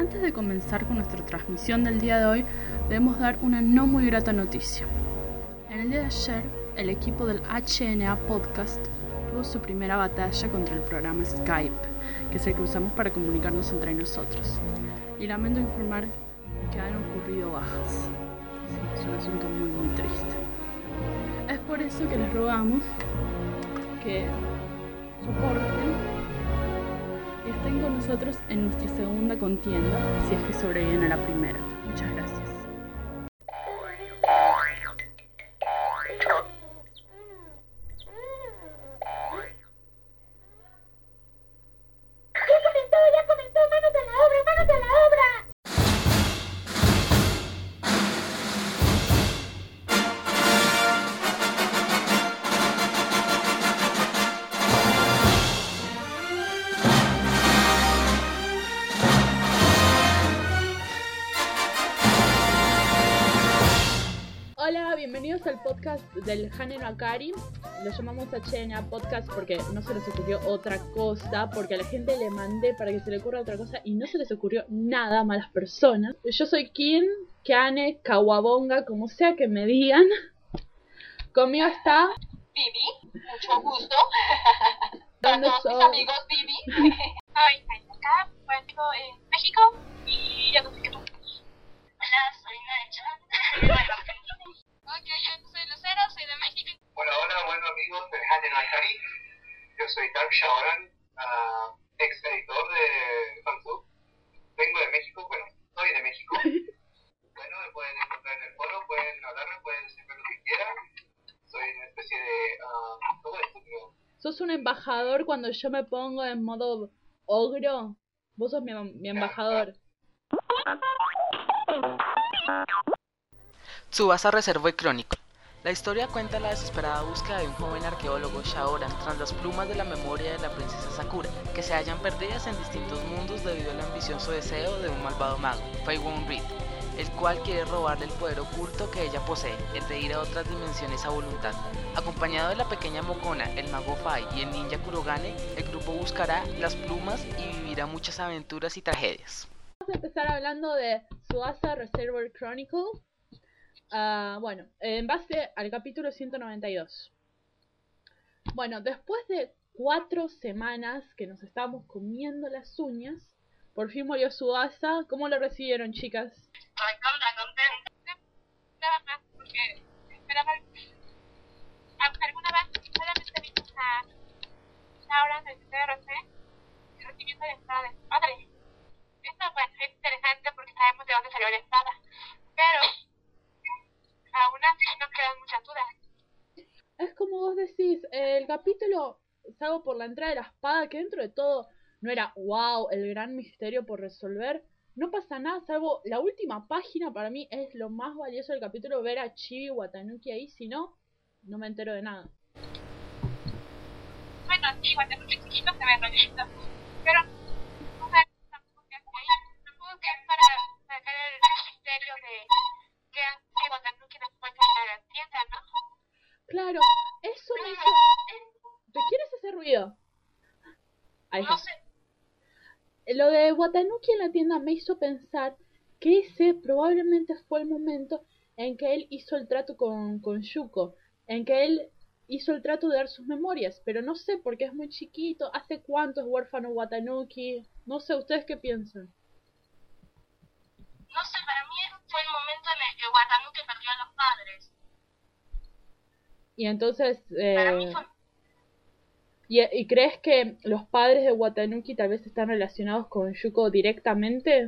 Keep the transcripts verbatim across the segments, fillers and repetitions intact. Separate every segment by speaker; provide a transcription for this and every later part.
Speaker 1: Antes de comenzar con nuestra transmisión del día de hoy, debemos dar una no muy grata noticia. En el día de ayer, el equipo del H N A Podcast tuvo su primera batalla contra el programa Skype, que es el que usamos para comunicarnos entre nosotros. Y lamento informar que han ocurrido bajas. Sí, es un asunto muy muy triste. Es por eso que les rogamos que soporten y estén con nosotros en nuestra segunda contienda, si es que sobreviven a la primera. Muchas gracias. Hola, bienvenidos al podcast del Hane no Akari. Lo llamamos H N A Podcast porque no se les ocurrió otra cosa, porque a la gente le mandé para que se le ocurra otra cosa y no se les ocurrió nada, malas personas. Yo soy Kim, Kane, Kawabonga, como sea que me digan. Conmigo está
Speaker 2: Vivi, mucho gusto.
Speaker 1: ¿Dónde
Speaker 2: Todos mis
Speaker 1: sos?
Speaker 2: amigos Vivi. Soy acá, pues vivo en México y ya no sé qué más. Hola, soy Nacha. Ok, yo soy Lucero, soy de México.
Speaker 3: Hola, hola, bueno amigos del Hane no Akari. Yo soy Dark Shaoran, uh, ex editor de Fansub. Vengo de México, bueno, soy de México. Bueno, me pueden encontrar en el foro, pueden hablarme, pueden decirme lo que quieran. Soy una especie de uh, todo esto, creo.
Speaker 1: ¿Sos un embajador cuando yo me pongo en modo ogro? Vos sos mi, mi embajador.
Speaker 4: Tsubasa Reservoir Chronicle. La historia cuenta la desesperada búsqueda de un joven arqueólogo, Shaoran, tras las plumas de la memoria de la princesa Sakura, que se hallan perdidas en distintos mundos debido al ambicioso deseo de un malvado mago, Feiwon Reed, el cual quiere robarle el poder oculto que ella posee, el de ir a otras dimensiones a voluntad. Acompañado de la pequeña Mokona, el mago Fai y el ninja Kurogane, el grupo buscará las plumas y vivirá muchas aventuras y tragedias.
Speaker 1: Vamos a empezar hablando de Tsubasa Reservoir Chronicle. Uh, bueno, en base al capítulo ciento noventa y dos. Bueno, después de cuatro semanas que nos estábamos comiendo las uñas, por fin murió Tsubasa. ¿Cómo lo recibieron, chicas?
Speaker 2: Estoy contra contenta. Nada más, porque esperaba. ¿Alguna vez solamente vimos a Shaoran del C R C recibiendo la espada de su padre? Esto, bueno, es interesante porque sabemos de dónde salió la espada, pero aún así nos quedan muchas dudas.
Speaker 1: Es como vos decís, el capítulo, salvo por la entrada de la espada, que dentro de todo no era wow, el gran misterio por resolver. No pasa nada, salvo la última página. Para mí es lo más valioso del capítulo, ver a Chibi Watanuki ahí. Si no, no me entero de nada.
Speaker 2: Bueno, sí, Watanuki chiquito se ve bonito, pero no sé tampoco qué hace ahí. Supongo que es para sacar el misterio de que hace Watanuki después de la tienda, ¿no?
Speaker 1: Claro, eso me hizo... ¿De quién es ese ruido? Ahí está.
Speaker 2: No sé.
Speaker 1: Lo de Watanuki en la tienda me hizo pensar que ese probablemente fue el momento en que él hizo el trato con, con Yuko, en que él hizo el trato de dar sus memorias, pero no sé porque es muy chiquito. ¿Hace cuánto es huérfano Watanuki? No sé, ¿ustedes qué piensan?
Speaker 2: No sé, para mí fue el momento en el que Watanuki perdió a los padres.
Speaker 1: Y entonces... Eh...
Speaker 2: Para mí fue...
Speaker 1: ¿Y, ¿Y crees que los padres de Watanuki tal vez están relacionados con Yuko directamente?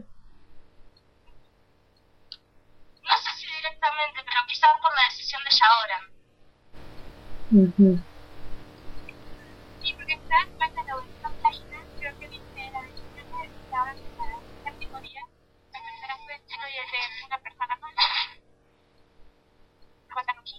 Speaker 2: No sé si directamente, pero quizás por la decisión de Shaoran.
Speaker 1: Uh-huh.
Speaker 2: Sí, porque está en cuenta en la última página, creo que dice la decisión de Shaoran de la categoría, la tercera fue el chino y el de una persona más. Watanuki.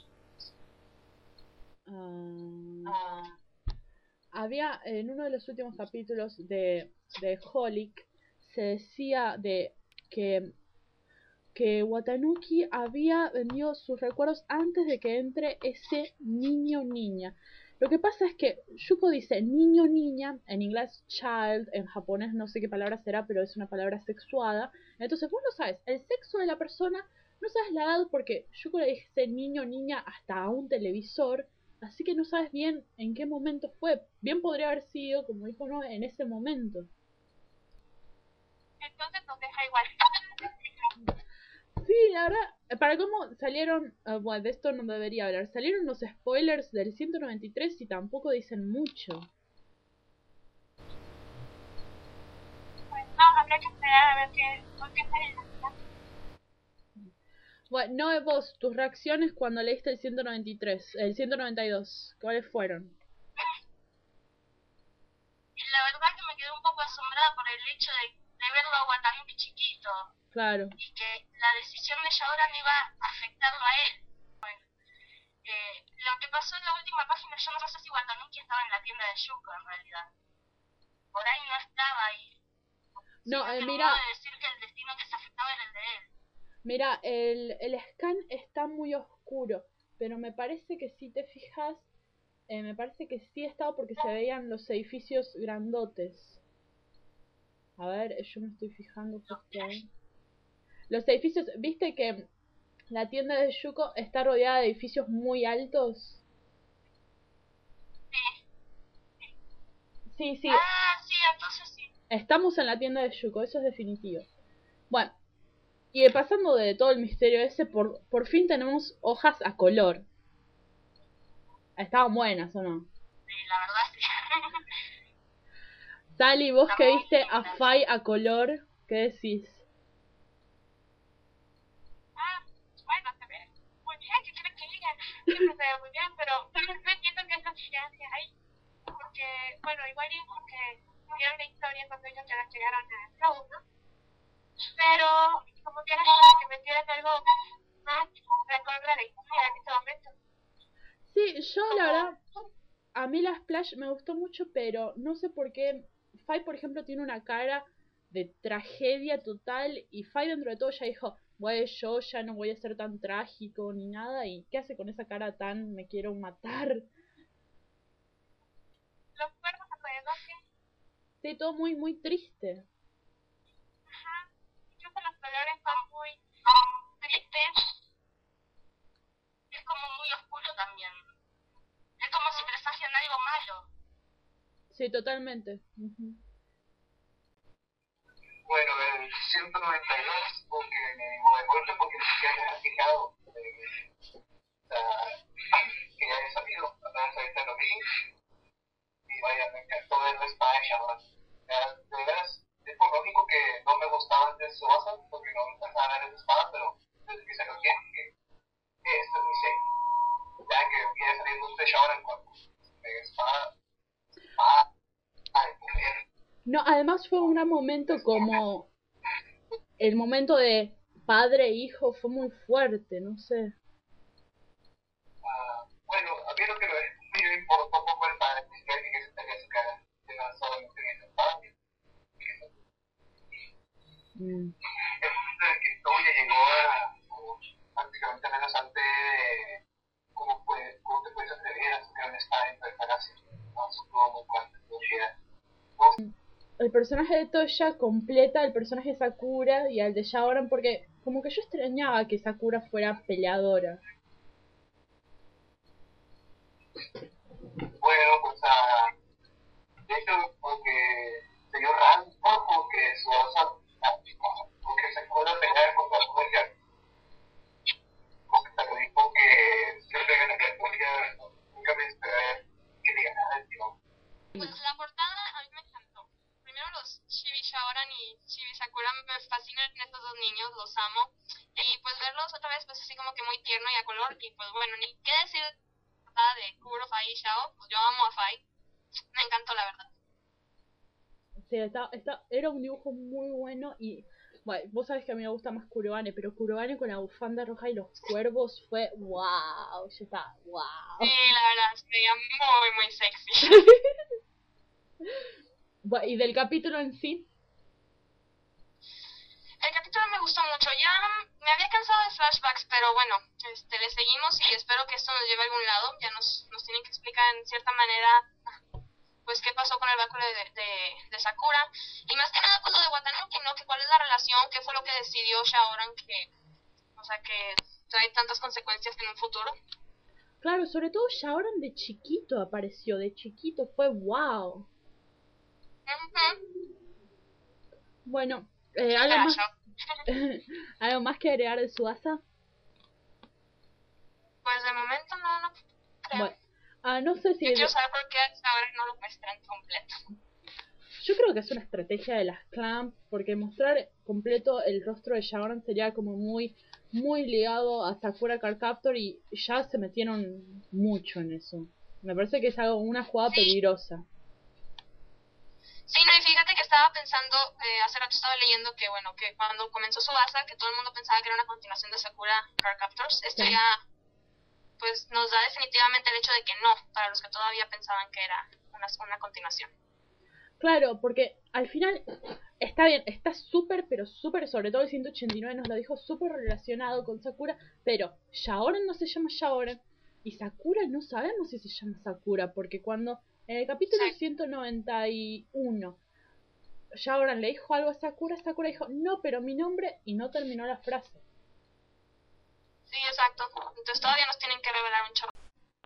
Speaker 1: Uh... Uh... Había, en uno de los últimos capítulos de, de Holic, se decía de que, que Watanuki había vendido sus recuerdos antes de que entre ese niño o niña. Lo que pasa es que Yuko dice niño, niña, en inglés child, en japonés no sé qué palabra será, pero es una palabra sexuada. Entonces vos no sabes el sexo de la persona, no sabes la edad porque Yuko le dice niño, niña hasta a un televisor, así que no sabes bien en qué momento fue. Bien podría haber sido, como dijo no, en ese momento.
Speaker 2: Entonces nos deja igual.
Speaker 1: Sí, la verdad, para cómo salieron, uh, bueno, de esto no debería hablar, salieron los spoilers del ciento noventa y tres y tampoco dicen mucho.
Speaker 2: Pues no, habría que esperar a ver qué, por qué sale la ciudad.
Speaker 1: Bueno, no, vos, tus reacciones cuando leíste el ciento noventa y tres, el ciento noventa y dos, ¿cuáles fueron?
Speaker 2: La verdad que me quedé un poco asombrada por el hecho de, de verlo a Watanuki chiquito.
Speaker 1: Claro.
Speaker 2: Y que la decisión de Shaoran iba a afectarlo a él. Bueno, eh, lo que pasó en la última página, yo no sé si Watanuki estaba en la tienda de Yuko en realidad. Por ahí no estaba ahí.
Speaker 1: No,
Speaker 2: Sino
Speaker 1: eh,
Speaker 2: que
Speaker 1: mira,
Speaker 2: un modo de decir que el destino que se afectaba era el de él.
Speaker 1: mira, el, el scan está muy oscuro, pero me parece que si te fijas, eh, me parece que sí estaba porque se veían los edificios grandotes. A ver, yo me estoy fijando justo ahí. Los edificios, ¿viste que la tienda de Yuko está rodeada de edificios muy altos? Sí, sí,
Speaker 2: Ah, sí, entonces sí.
Speaker 1: estamos en la tienda de Yuko, eso es definitivo. Bueno, y pasando de todo el misterio ese, por, por fin tenemos hojas a color. Estaban buenas, ¿o no?
Speaker 2: Sí, la verdad sí.
Speaker 1: Sally, vos que viste a Fai a color, ¿qué decís?
Speaker 2: Ah, bueno, se ve muy bien, ¿qué quieren que diga? Siempre se ve muy bien, pero no entiendo que esa diferencia hay. Porque, bueno, igual es porque vieron la historia cuando ellos ya llegaron a Flow, ¿no? Pero, como que era que metieran algo más acorde a la historia en este momento.
Speaker 1: Sí, yo la verdad, a mí la Splash me gustó mucho, pero no sé por qué. Fai, por ejemplo, tiene una cara de tragedia total y Fai dentro de todo ya dijo, bueno, yo ya no voy a ser tan trágico ni nada, y ¿qué hace con esa cara tan me quiero matar?
Speaker 2: Los cuervos alrededor que,
Speaker 1: Sí, todo muy, muy triste.
Speaker 2: ajá, incluso los colores son muy tristes. Es como muy oscuro también. Es como si presagian algo malo.
Speaker 1: Sí, totalmente. Uh-huh.
Speaker 3: Bueno, el ciento noventa y dos, porque me recuerdo porque ni siquiera me había fijado eh, la, que ya había salido, apenas ahorita lo vi, y vaya, me encantó ver la espada de Shaman. De veras, es por lo único que no me gustaba antes Tsubasa, porque no me encantaba ver esa espada, pero desde que salió bien, que esto es mi serie. Ya que viene saliendo un de Shaman con espada, espada, ay, mujer.
Speaker 1: No, además fue un gran momento como el momento de padre e hijo fue muy fuerte, no sé.
Speaker 3: Uh, bueno, a mí lo que me importó poco el padre, es que alguien que se tenía su cara, era solamente en ese padre.
Speaker 1: Mm.
Speaker 3: Entonces, que todo ya llegó a prácticamente menos antes de cómo, puede, cómo te puedes atrever a sacar una espada dentro del palacio. No, eso estuvo muy fuerte, muy chida.
Speaker 1: El personaje de Toya completa el personaje de Sakura y al de Shaoran porque como que yo extrañaba que Sakura fuera peleadora.
Speaker 3: Bueno, pues a... de hecho, porque se dio raro un poco que su osa, porque se pudo pelear contra su hija. Porque se lo dijo que siempre gana la historia, nunca me esperé que le ganara el tío.
Speaker 2: Pues la portada a mí me encantó. Primero los Chibi Shaoran y Chibi Sakura me fascinan estos dos niños, los amo. Y pues verlos otra vez pues así como que muy tierno y a color. Y pues bueno, ni qué decir de la portada de Kuro, Fai y Shao. Pues yo amo a Fai. Me encantó la verdad.
Speaker 1: Sí, está, está, era un dibujo muy bueno y bueno, vos sabés que a mí me gusta más Kurogane, pero Kurogane con la bufanda roja y los cuervos fue wow, ya está, wow.
Speaker 2: Sí, la verdad, se veía muy muy sexy.
Speaker 1: Bueno, y del capítulo en sí.
Speaker 2: El capítulo me gustó mucho. mucho. Ya me había cansado de flashbacks, pero bueno, este, le seguimos y espero que esto nos lleve a algún lado. Ya nos, nos tienen que explicar en cierta manera pues qué pasó con el báculo de, de, de Sakura. Y más que nada, pues lo de Watanuki, ¿no? Que cuál es la relación, qué fue lo que decidió Shaoran, que, o sea, que trae tantas consecuencias en un futuro.
Speaker 1: Claro, sobre todo Shaoran de chiquito apareció, de chiquito, fue wow.
Speaker 2: Uh-huh.
Speaker 1: Bueno, eh, ¿algo más, ¿algo más que agregar de Tsubasa?
Speaker 2: Pues de momento no, no creo.
Speaker 1: Bueno, ah, no sé si...
Speaker 2: Yo quiero saber por qué ahora no lo muestran completo.
Speaker 1: Yo creo que es una estrategia de las Clamp, porque mostrar completo el rostro de Shaoran sería como muy, muy ligado a Sakura Card Captor y ya se metieron mucho en eso. Me parece que es algo, una jugada
Speaker 2: sí.
Speaker 1: peligrosa.
Speaker 2: Sí, no, y fíjate que estaba pensando, eh, hace rato estaba leyendo que, bueno, que cuando comenzó Tsubasa, que todo el mundo pensaba que era una continuación de Sakura Card Captors, esto
Speaker 1: Sí.
Speaker 2: ya, pues, nos da definitivamente el hecho de que no, para los que todavía pensaban que era una, una continuación.
Speaker 1: Claro, porque al final está bien, está súper, pero súper, sobre todo el ciento ochenta y nueve nos lo dijo súper relacionado con Sakura, pero Shaoran no se llama Shaoran y Sakura no sabemos si se llama Sakura, porque cuando en el capítulo
Speaker 2: Sí.
Speaker 1: ciento noventa y uno Shaoran le dijo algo a Sakura, Sakura dijo, no, pero mi nombre, y no terminó la frase.
Speaker 2: Sí, exacto. Entonces todavía nos tienen que revelar un chorro.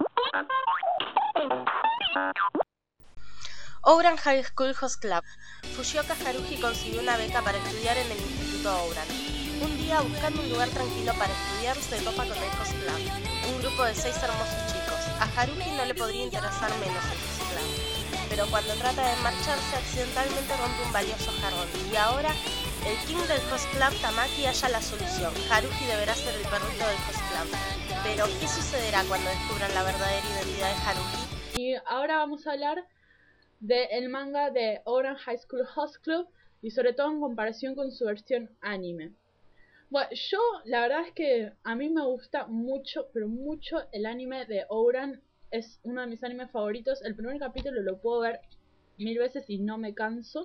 Speaker 5: Ouran High School Host Club. Fujioka Haruhi consiguió una beca para estudiar en el Instituto Ouran. Un día, buscando un lugar tranquilo para estudiar, se topa con el Host Club, un grupo de seis hermosos chicos. A Haruhi no le podría interesar menos el Host Club, pero cuando trata de marcharse, accidentalmente rompe un valioso jarrón. Y ahora, el king del Host Club, Tamaki, halla la solución. Haruhi deberá ser el perrito del Host Club. Pero, ¿qué sucederá cuando descubran la verdadera identidad de Haruhi?
Speaker 1: Y ahora vamos a hablar del manga de Ouran High School Host Club y sobre todo en comparación con su versión anime. Bueno, yo la verdad es que a mí me gusta mucho, pero mucho el anime de Ouran, es uno de mis animes favoritos. El primer capítulo lo puedo ver mil veces y no me canso.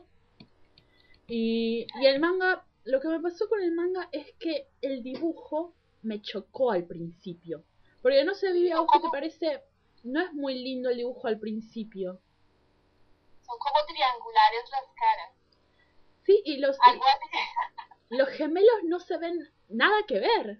Speaker 1: Y, y el manga, lo que me pasó con el manga es que el dibujo me chocó al principio. Porque no sé, Vivi, ¿a vos qué te parece? No es muy lindo el dibujo al principio.
Speaker 2: Son como triangulares las caras.
Speaker 1: Sí, y los,
Speaker 2: Algo así.
Speaker 1: los gemelos no se ven nada que ver.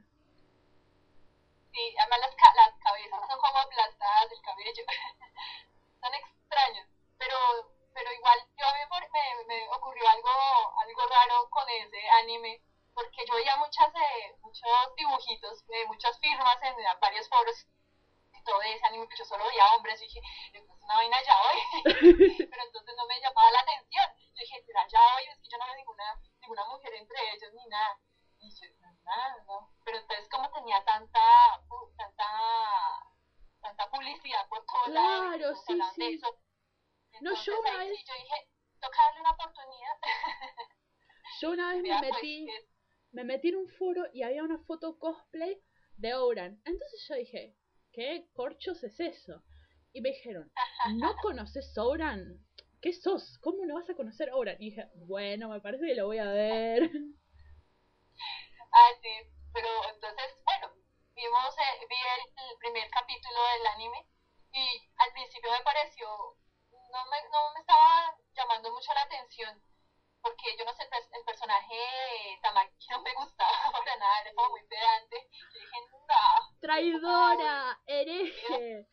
Speaker 2: Sí, además las, ca las cabezas son como aplastadas del cabello. Son extraños. Pero pero igual yo a mí me, me ocurrió algo algo raro con ese anime. Porque yo veía muchas, eh, muchos dibujitos, eh, muchas firmas en, en varios foros. Todo de ese anime, que yo solo veía hombres, y dije, esto es una vaina ya hoy, pero entonces no me llamaba la atención. Yo dije, será ya hoy, es que yo no veo ninguna, ninguna mujer entre ellos, ni nada. Y yo, no, nada, no. Pero entonces como tenía tanta, uh, tanta, tanta publicidad por todos lados,
Speaker 1: Claro, sí,
Speaker 2: de
Speaker 1: sí.
Speaker 2: eso.
Speaker 1: No,
Speaker 2: Entonces,
Speaker 1: yo una
Speaker 2: ahí
Speaker 1: vez,
Speaker 2: sí, yo dije, toca darle una oportunidad.
Speaker 1: yo una vez me
Speaker 2: Vea, pues,
Speaker 1: metí,
Speaker 2: es-
Speaker 1: me metí en un foro y había una foto cosplay de Ouran. Entonces yo dije, ¿qué corchos es eso? Y me dijeron, ¿no conoces Ouran? ¿Qué sos? ¿Cómo no vas a conocer Ouran? Y dije, bueno, me parece que lo voy a ver.
Speaker 2: Ah, sí, pero entonces, bueno, vimos, eh, vi el, el primer capítulo del anime y al principio me pareció, no me, no me estaba llamando mucho la atención, porque yo no sé, el, pers- el personaje de Tamaki no me gustaba para nada, era como muy pedante. Yo dije, no,
Speaker 1: Traidora, hereje.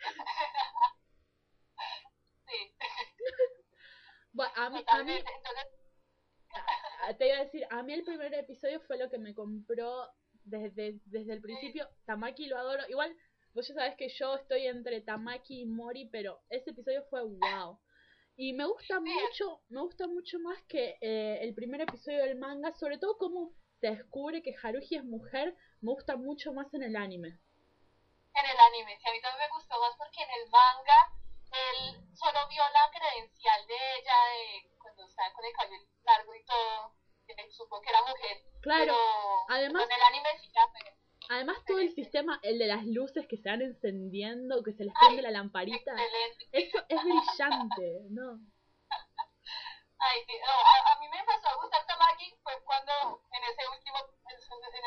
Speaker 2: sí,
Speaker 1: Bueno, a mí, a mí,
Speaker 2: totalmente. Entonces,
Speaker 1: a- te iba a decir, a mí el primer episodio fue lo que me compró desde, desde el principio. Tamaki lo adoro. Igual, vos ya sabés que yo estoy entre Tamaki y Mori, pero ese episodio fue wow. Y me gusta mucho, me gusta mucho más que eh, el primer episodio del manga, sobre todo cómo se descubre que Haruhi es mujer, me gusta mucho más en el anime.
Speaker 2: en el anime, sí, a mí también me gustó más porque en el manga él solo vio la credencial de ella de cuando estaba con el cabello largo y todo, que supo que era mujer.
Speaker 1: Claro,
Speaker 2: pero
Speaker 1: además-
Speaker 2: con el anime sí ya fue
Speaker 1: Además todo el sistema, el de las luces que se van encendiendo, que se les
Speaker 2: Ay,
Speaker 1: prende la lamparita,
Speaker 2: excelente.
Speaker 1: eso es brillante, ¿no?
Speaker 2: Ay, sí, no, a, a mí me empezó a gustar Tamaki fue cuando en ese último, en,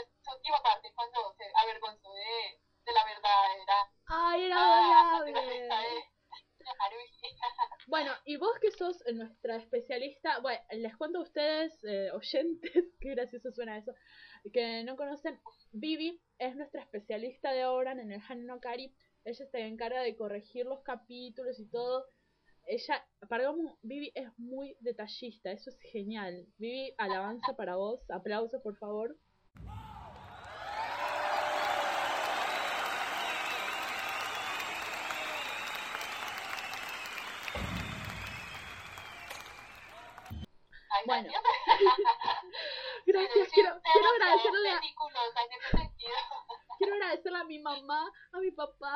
Speaker 1: minutos nuestra especialista, bueno, les cuento a ustedes, eh, oyentes, qué gracioso suena eso, que no conocen, Vivi es nuestra especialista de Ouran en el Hanen no Kari. Ella se encarga de corregir los capítulos y todo. Ella, para como Vivi es muy detallista, eso es genial. Vivi, alabanza para vos, aplausos por favor.
Speaker 2: Ay,
Speaker 1: Bueno.
Speaker 2: gracias.
Speaker 1: Gracias, quiero, quiero agradecerle a,
Speaker 2: en ese sentido.
Speaker 1: quiero agradecerle a mi mamá, a mi papá.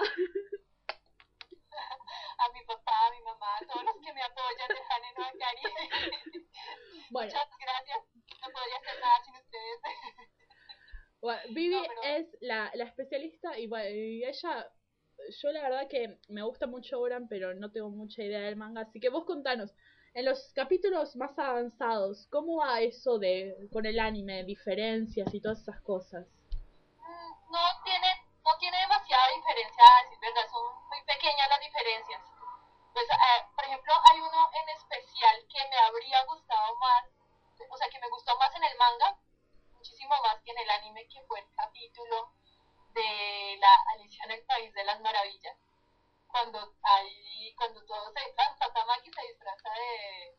Speaker 2: A mi papá, a mi mamá, a todos los que me apoyan de Hanen no Kari.
Speaker 1: Bueno.
Speaker 2: Muchas gracias. No podría hacer nada sin ustedes.
Speaker 1: Bueno, Vivi
Speaker 2: no, pero...
Speaker 1: es la, la especialista y, bueno, y ella, yo la verdad que me gusta mucho Ouran, pero no tengo mucha idea del manga, así que vos contanos, en los capítulos más avanzados, ¿cómo va eso de con el anime, diferencias y todas esas cosas?
Speaker 2: No tiene, no tiene demasiada diferencia, a decir verdad, son muy pequeñas las diferencias. Pues, eh, por ejemplo, hay uno en especial que me habría gustado más, o sea, que me gustó más en el manga, muchísimo más que en el anime, que fue el capítulo de la Alicia en el País de las Maravillas. Cuando ahí, cuando todo se disfraza, Tamaki se disfraza de,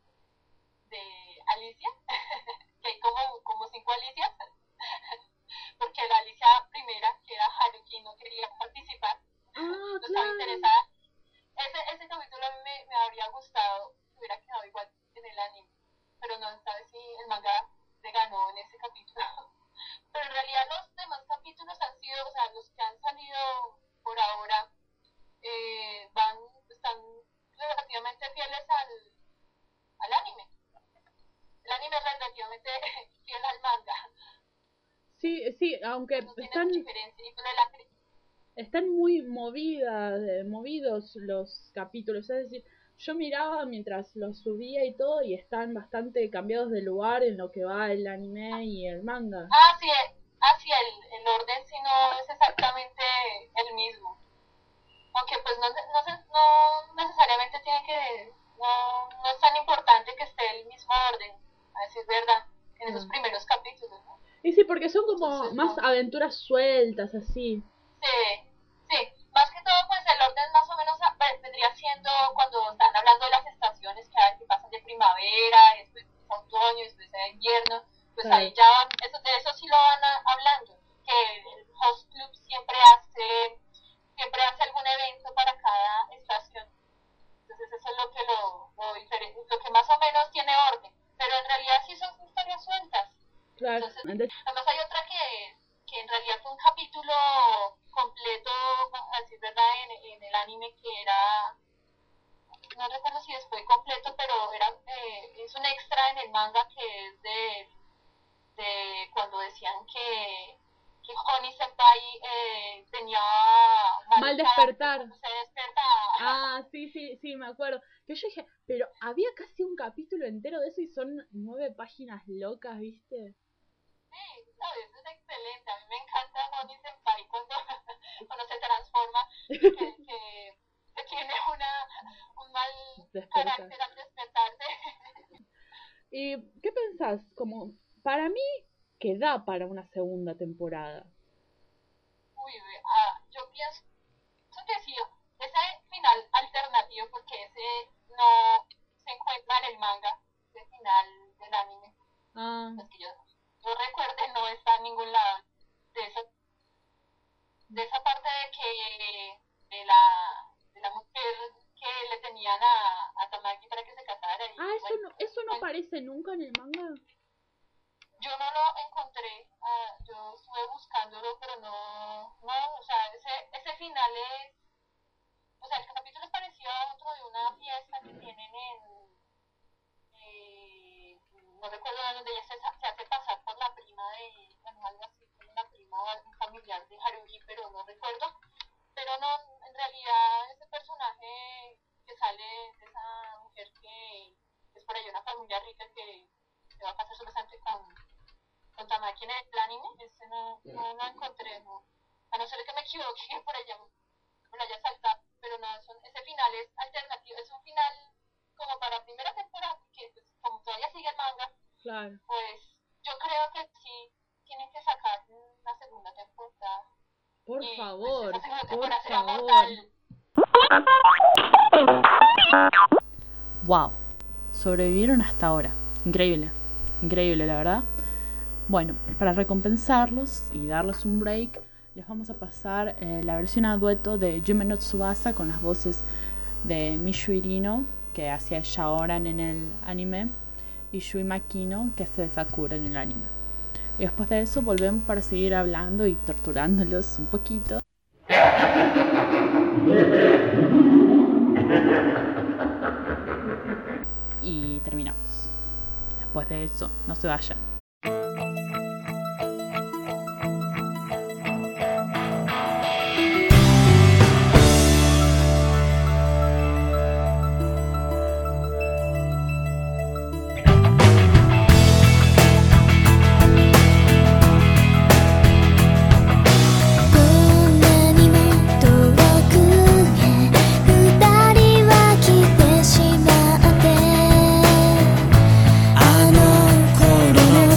Speaker 2: de Alicia, que hay como, como cinco Alicias, porque la Alicia primera, que era Haruki, no quería participar,
Speaker 1: ah,
Speaker 2: no estaba
Speaker 1: claro.
Speaker 2: interesada. Ese, ese capítulo a mí me, me habría gustado que hubiera quedado igual en el anime, pero no sabes si el manga le ganó en ese capítulo. Pero en realidad los demás capítulos han sido, o sea, los que han salido por ahora, eh, van, están relativamente fieles al, al anime. El anime es relativamente fiel al manga.
Speaker 1: Sí, sí, aunque
Speaker 2: No tiene
Speaker 1: están,
Speaker 2: mucha diferencia. Y pero la,
Speaker 1: están muy movidas, eh, movidos los capítulos, es decir, yo miraba mientras los subía y todo y están bastante cambiados de lugar en lo que va el anime y el manga.
Speaker 2: Ah, sí, ah, sí el, el orden sí no es exactamente el mismo. Aunque pues no, no, no necesariamente tiene que, no, no es tan importante que esté el mismo orden, a decir verdad, en esos
Speaker 1: Ah.
Speaker 2: primeros capítulos, ¿no?
Speaker 1: Y sí, porque son como
Speaker 2: Entonces,
Speaker 1: más
Speaker 2: no.
Speaker 1: aventuras sueltas, así.
Speaker 2: Sí, sí, más que todo pues el orden más o menos vendría siendo cuando están hablando de las estaciones que, hay, que pasan de primavera, después es otoño, después es invierno, pues
Speaker 1: Claro.
Speaker 2: ahí ya van, eso, de eso sí lo van a, hablando, que el host club siempre hace, siempre hace algún evento para cada estación. Entonces eso es lo que lo, lo diferente, lo que más o menos tiene orden, pero en realidad sí son historias sueltas.
Speaker 1: Claro.
Speaker 2: Entonces,
Speaker 1: Entonces,
Speaker 2: además hay otra que, que en realidad fue un capítulo completo, así es verdad, en, en el anime, que era, no recuerdo si después completo, pero era eh, es un extra en el manga, que es de, de cuando decían que, que Honey Senpai eh, tenía
Speaker 1: mal
Speaker 2: mal
Speaker 1: despertar.
Speaker 2: se despertaba.
Speaker 1: Ah, sí, sí, sí, me acuerdo. Que yo dije, pero había casi un capítulo entero de eso y son nueve páginas locas, ¿viste?
Speaker 2: Sí, sabes, es excelente. A mí me encanta Honey Senpai cuando, cuando se transforma, que, que, que tiene una, un mal
Speaker 1: Despertar.
Speaker 2: carácter al despertarse.
Speaker 1: ¿Y qué pensás? Como, para mí, que da para una segunda temporada.
Speaker 2: Uy, uh, yo pienso que sí, ese final alternativo, porque ese no se encuentra en el manga, ese final del anime.
Speaker 1: Ah.
Speaker 2: Es que yo, yo recuerde, no está en ningún lado. De esa, de esa parte de que de la, de la mujer que le tenían a, a Tamaki para que se casara. Y,
Speaker 1: Ah, eso
Speaker 2: bueno,
Speaker 1: no, eso no
Speaker 2: pues,
Speaker 1: aparece nunca en el manga.
Speaker 2: yo no lo encontré, uh, yo estuve buscándolo, pero no, no, o sea, ese, ese final es, o sea, el capítulo es parecido a otro de una fiesta que tienen en, eh, no recuerdo dónde ella se, se hace pasar por la prima de, bueno, algo así, la prima o algún familiar de Haruhi, pero no recuerdo. Pero no, en realidad ese personaje que sale de esa mujer que es por ahí una familia rica que se va a pasar supuestamente con, con Tamaki en el anime, ese no, no lo encontré, no. A no ser que me equivoque por allá, me lo haya saltado, pero no, son, ese final es alternativo, es un final como para primera temporada, que pues, como todavía sigue el manga,
Speaker 1: Claro.
Speaker 2: pues yo creo que sí tienen que sacar una segunda temporada.
Speaker 1: Por
Speaker 2: Y,
Speaker 1: favor,
Speaker 2: pues, esa segunda
Speaker 1: por
Speaker 2: temporada será
Speaker 1: favor.
Speaker 2: mortal.
Speaker 1: Wow, sobrevivieron hasta ahora. Increíble, increíble la verdad. Bueno, para recompensarlos y darles un break, les vamos a pasar eh, la versión a dueto de Yume no Tsubasa con las voces de Mishu Irino, que hacía Shaoran en el anime, y Yui Makino, que hace de Sakura en el anime. Y después de eso volvemos para seguir hablando y torturándolos un poquito. Y terminamos. Después de eso, no se vayan.
Speaker 6: I know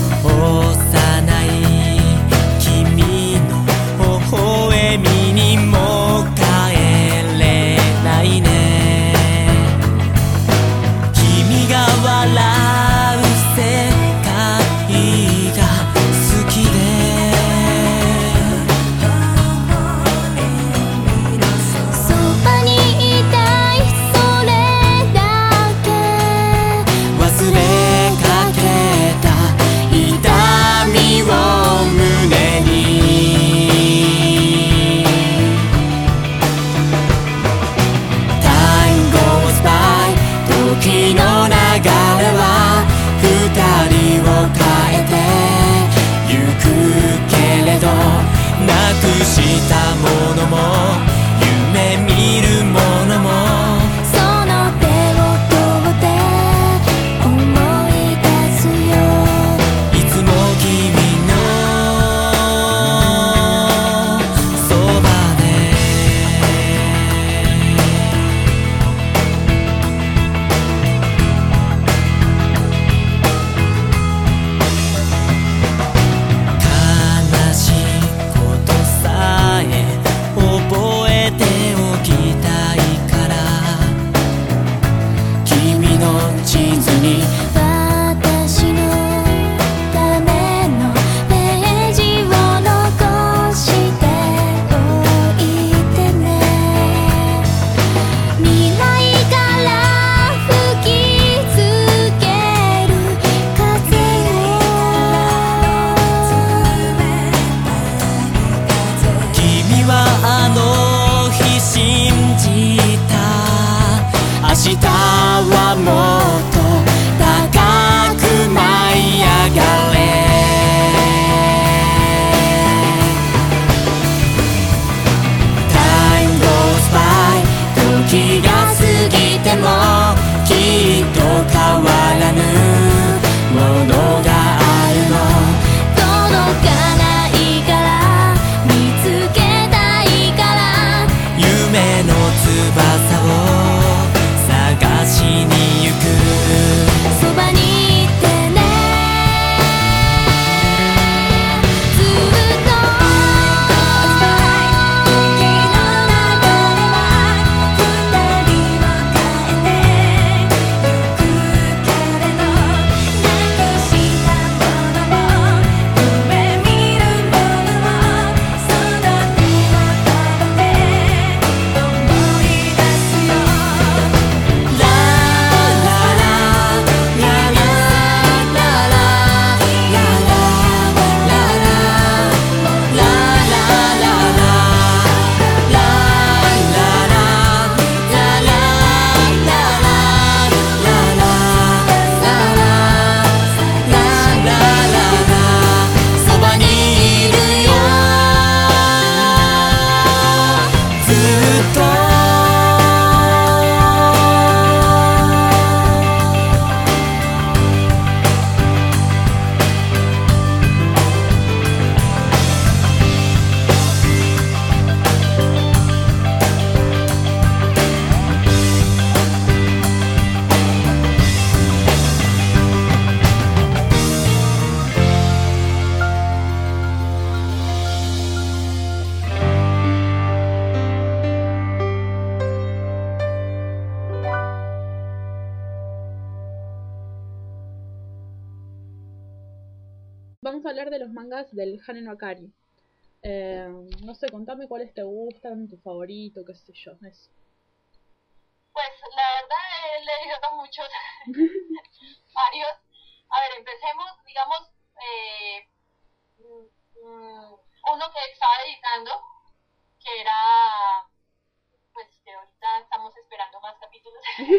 Speaker 1: vamos a hablar de los mangas del Hane no Akari. Eh, no sé, contame cuáles te gustan, tu favorito, qué sé yo, eso.
Speaker 2: Pues la verdad he leído muchos, varios. A ver, empecemos, digamos, eh, mm, uno que estaba editando, que era, pues que ahorita estamos esperando más capítulos.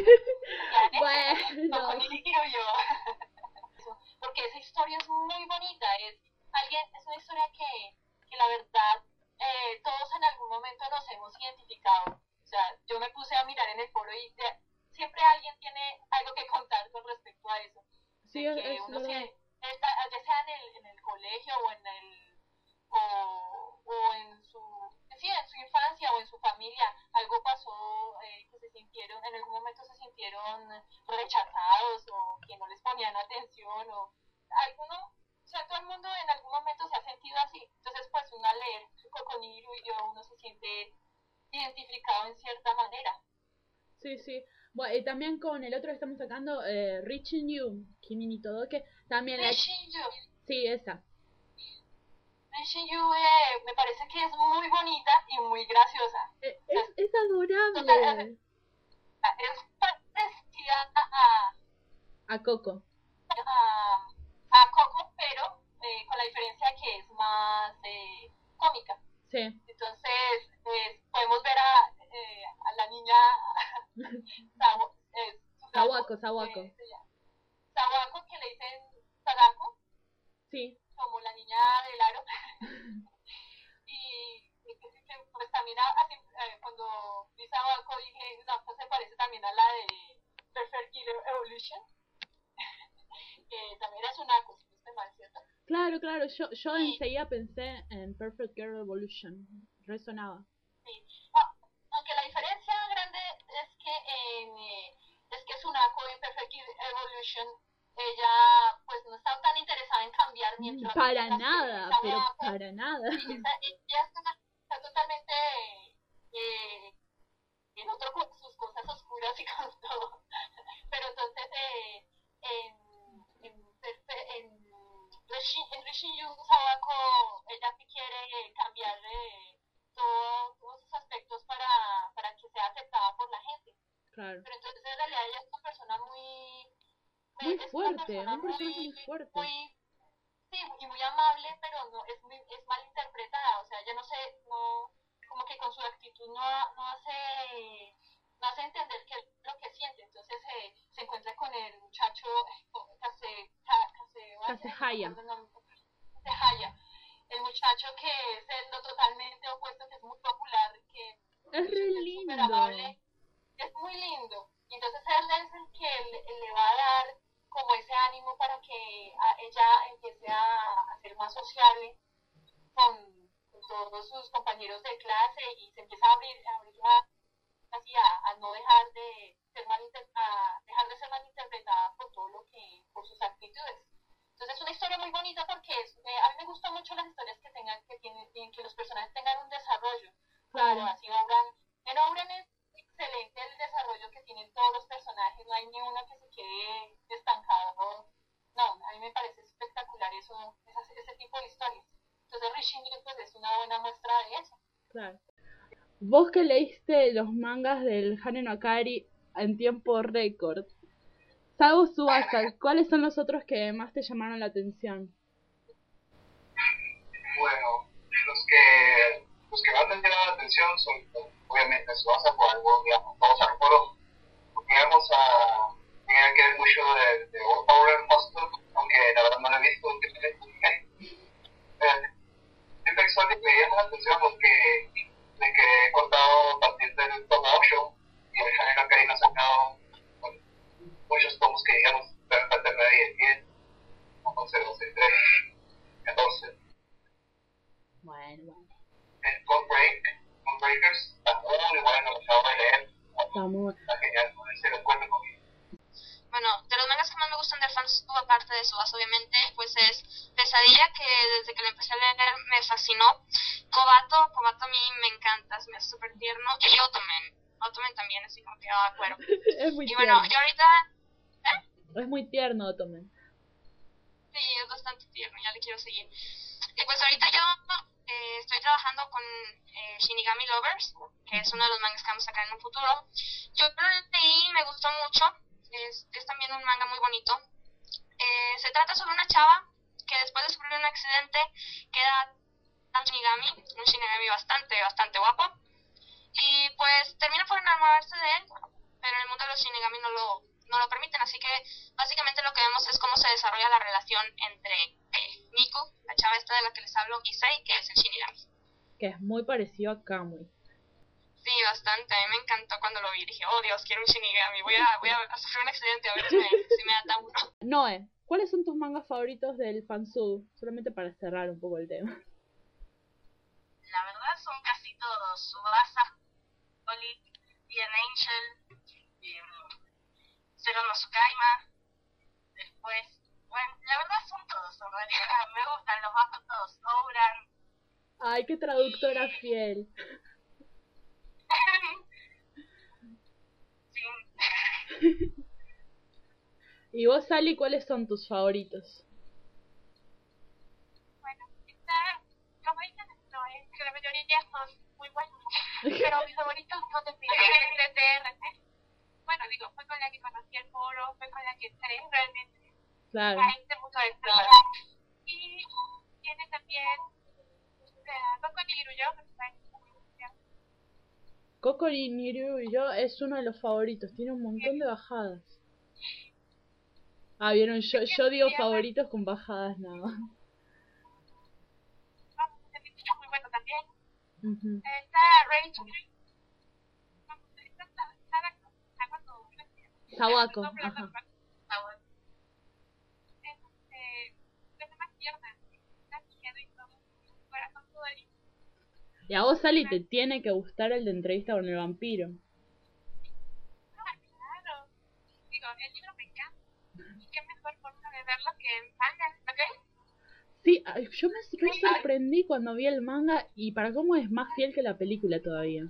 Speaker 1: Bueno.
Speaker 2: Con yo. Porque esa historia es muy bonita, es alguien, es una historia que, que la verdad eh, todos en algún momento nos hemos identificado. O sea, yo me puse a mirar en el foro y de, siempre alguien tiene algo que contar con respecto a eso.
Speaker 1: Sí,
Speaker 2: de
Speaker 1: es,
Speaker 2: que
Speaker 1: es
Speaker 2: uno
Speaker 1: verdad.
Speaker 2: se, está, ya sea en el, en el colegio o en el o, o en su sí, en su infancia o en su familia algo pasó, eh, que se sintieron, en algún momento se sintieron rechazados o que no les ponían atención o alguno, o sea, todo el mundo en algún momento se ha sentido así. Entonces, pues uno al leer Kokoniru y yo, uno se siente identificado en cierta manera.
Speaker 1: Sí, sí. Bueno, y también con el otro que estamos sacando, eh, Reaching You, Kimi ni Todoke, también la...
Speaker 2: Reaching You.
Speaker 1: Sí, esa.
Speaker 2: Reaching You eh, me parece que es muy bonita y muy graciosa.
Speaker 1: Eh, es, es adorable.
Speaker 2: Total, es parecida a...
Speaker 1: A Coco.
Speaker 2: A, a Coco, pero eh, con la diferencia que es más eh, cómica.
Speaker 1: Sí.
Speaker 2: Entonces, eh, podemos ver a, eh, a la niña Sawa, eh,
Speaker 1: Sawako, Sawako.
Speaker 2: Eh, Sawako, que le dicen Sadako.
Speaker 1: Sí.
Speaker 2: Como la niña del aro. y, y que, que, pues también así, eh, cuando vi Sawako dije, no, pues se parece también a la de Perfect Killer Evolution. que también es una cosa, no estoy mal, ¿cierto?
Speaker 1: Claro, claro, yo, yo
Speaker 2: sí.
Speaker 1: enseguida pensé en Perfect Girl Evolution, resonaba.
Speaker 2: Sí, ah, aunque la diferencia grande es que en, eh, es que Tsunako en Perfect Evolution, ella pues no está tan interesada en cambiar mientras...
Speaker 1: Para nada, pero guapa. Para nada.
Speaker 2: Sí, ella, ella está, está totalmente eh, en otro con sus cosas oscuras y con todo. Pero entonces eh, en en Reaching You Sawako ella sí quiere cambiar eh, todo, todos sus aspectos para, para que sea aceptada por la gente.
Speaker 1: Claro.
Speaker 2: Pero entonces en realidad ella es una persona muy
Speaker 1: muy
Speaker 2: es
Speaker 1: fuerte,
Speaker 2: una persona
Speaker 1: un personaje
Speaker 2: muy,
Speaker 1: muy fuerte.
Speaker 2: Muy, sí, y muy amable, pero no es muy, es mal interpretada, o sea, ella no sé, no, como que con su actitud no, no hace no hace entender qué es lo que siente. Entonces eh, se encuentra con el muchacho Kase, Kase,
Speaker 1: Kasehaya.
Speaker 2: Kasehaya, el muchacho que es el lo totalmente opuesto, que es muy popular, que
Speaker 1: es re lindo,
Speaker 2: es amable, es muy lindo. Y entonces él es el que le, le va a dar como ese ánimo para que a ella empiece a, a ser más sociable con, con todos sus compañeros de clase y se empieza a abrir, a abrir a, así a, a no dejar de ser mal a dejar de ser malinterpretada por todo lo que por sus actitudes. Entonces es una historia muy bonita porque es, eh, a mí me gustan mucho las historias que tengan que tienen que los personajes tengan un desarrollo.
Speaker 1: Claro.
Speaker 2: Como así Ouran, en Ouran es excelente el desarrollo que tienen todos los personajes, no hay ni uno que se quede estancado. No, a mí me parece espectacular eso, ese, ese tipo de historias. Entonces Reaching You pues es una buena muestra de eso.
Speaker 1: Claro. Vos que leíste los mangas del Hane no Akari en tiempo récord, Sago Tsubasa, ¿cuáles son los otros que más te llamaron la atención?
Speaker 3: Bueno, los que los que más me llamaron la atención son obviamente Tsubasa por algo, digamos, vamos a por digamos a tiene que ver mucho de, de Ouran Hostel, aunque la verdad no lo he visto, que siempre Exotic me llama la atención porque de que he cortado a partir del tomo ocho y el Hane no Akari ha sacado bueno, muchos tomos que digamos pueden faltar nueve y el diez, once, doce, trece, catorce.
Speaker 1: Bueno, bueno.
Speaker 3: El Gunbreak, Gunbreakers está muy bueno, lo acabo de leer.
Speaker 1: Está muy
Speaker 3: Está genial, se lo encuentro conmigo.
Speaker 6: Bueno, de los mangas que más me gustan del Fansub, aparte de Tsubasa obviamente, pues es Pesadilla, que desde que lo empecé a leer me fascinó. Kobato, Kobato a mí me encanta, me hace súper tierno. Y Otomen, Otomen también, así como que ah, cuero.
Speaker 1: es muy
Speaker 6: y
Speaker 1: tierno.
Speaker 6: bueno, yo ahorita... ¿Eh?
Speaker 1: Es muy tierno Otomen.
Speaker 6: Sí, es bastante tierno, ya le quiero seguir. Y pues ahorita yo eh, estoy trabajando con eh, Shinigami Lovers, que es uno de los mangas que vamos a sacar en un futuro. Yo lo leí, me gustó mucho, es, es también un manga muy bonito. Eh, se trata sobre una chava que después de sufrir un accidente queda tan Shinigami, un Shinigami bastante, bastante guapo, y pues termina por enamorarse de él, pero en el mundo de los Shinigami no lo, no lo permiten, así que básicamente lo que vemos es cómo se desarrolla la relación entre eh, Miku, la chava esta de la que les hablo, y Sei, que es el Shinigami.
Speaker 1: Que es muy parecido a Kamui.
Speaker 6: Sí, bastante, a mí me encantó cuando lo vi, dije, oh Dios, quiero un Shinigami, voy a, voy a sufrir un accidente a ver si me, si me ata uno.
Speaker 1: Noe, ¿cuáles son tus mangas favoritos del fansub? Solamente para cerrar un poco el tema.
Speaker 5: La verdad son casi todos. Tsubasa, Oli, Bien Angel, eh, Zero no Tsukaima. Después, bueno, la verdad son todos en realidad. Me gustan los bajo todos. Ouran.
Speaker 1: Ay, qué traductora fiel.
Speaker 5: Sí.
Speaker 1: ¿Y vos, Sally, cuáles son tus favoritos?
Speaker 2: Bueno, está, como dicen, no, es que la mayoría son muy buenos, pero mis favoritos son de T R T. Bueno, digo, fue con la que conocí el foro, fue con la que entré realmente
Speaker 1: Claro.
Speaker 2: a este mundo de Star. Y tiene también uh, Coco Niruyo, que me parece muy buena.
Speaker 1: Kokori Niru y yo es uno de los favoritos, tiene un montón de bajadas. Ah, vieron, yo, yo digo favoritos con bajadas nada más.
Speaker 2: Vamos, este es muy bueno también.
Speaker 1: Uh-huh.
Speaker 2: Está Ready to Drink. Está Sadako. Sadako.
Speaker 1: Sawako,
Speaker 2: No, pero
Speaker 1: ajá.
Speaker 2: no, Sadako. Es este, es más tierna. Está miedo y todo. Su corazón todo ahí.
Speaker 1: Y a vos, Sally, te tiene que gustar el de entrevista con el vampiro.
Speaker 2: Ah, claro. Digo, el libro me encanta. Y qué mejor forma de verlo que en manga, ¿no crees?
Speaker 1: Sí, ay, yo me re sorprendí cuando vi el manga y para cómo es más fiel que la película todavía.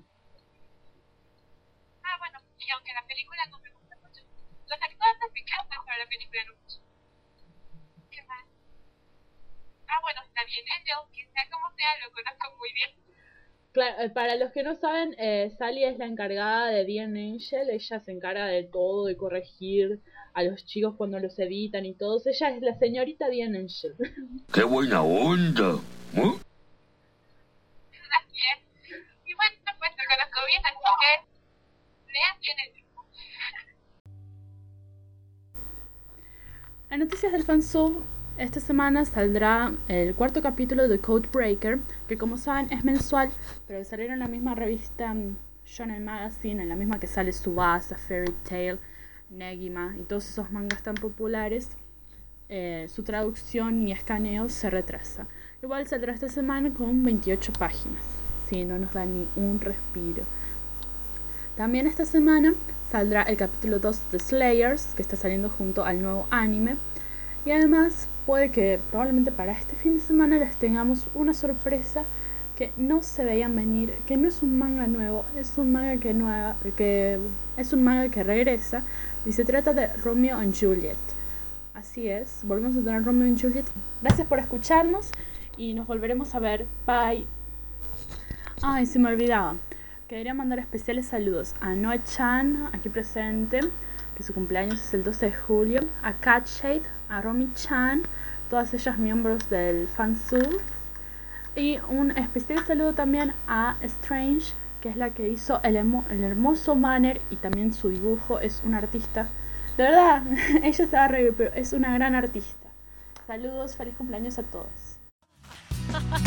Speaker 2: Ah, bueno, y aunque la película no me gusta mucho, los actores me encantan, pero la película no mucho. ¿Qué más? Ah, bueno, está bien, Angel, que sea como sea, lo conozco muy bien.
Speaker 1: Claro, eh, para los que no saben, eh, Sally es la encargada de Dear Angel, ella se encarga de todo, de corregir a los chicos cuando los editan y todo. Ella es la señorita Dear Angel.
Speaker 7: ¡Qué buena onda! ¿Eh?
Speaker 2: Así es. Y bueno, pues lo conozco bien, así que lean bien el libro.
Speaker 1: En Noticias del Fansub, esta semana saldrá el cuarto capítulo de Codebreaker, que como saben es mensual, pero al salir en la misma revista um, Shonen Magazine, en la misma que sale Tsubasa, Fairy Tail, Negima y todos esos mangas tan populares, eh, su traducción y escaneo se retrasa. Igual saldrá esta semana con veintiocho páginas, sí, no nos da ni un respiro. También esta semana saldrá el capítulo dos de Slayers, que está saliendo junto al nuevo anime. Y además puede que probablemente para este fin de semana les tengamos una sorpresa que no se veían venir, que no es un manga nuevo, es un manga que nueva, que es un manga que regresa y se trata de Romeo and Juliet. Así es, volvemos a tener Romeo and Juliet. Gracias por escucharnos y nos volveremos a ver. Bye. Ay, se me olvidaba. Quería mandar especiales saludos a Noe Chan, aquí presente, que su cumpleaños es el doce de julio, a Cat Shade, a Romy Chan, todas ellas miembros del fansub, y un especial saludo también a Strange, que es la que hizo el, emo- el hermoso banner y también su dibujo. Es una artista, de verdad, ella se va a reír, pero es una gran artista. Saludos, feliz cumpleaños a todos.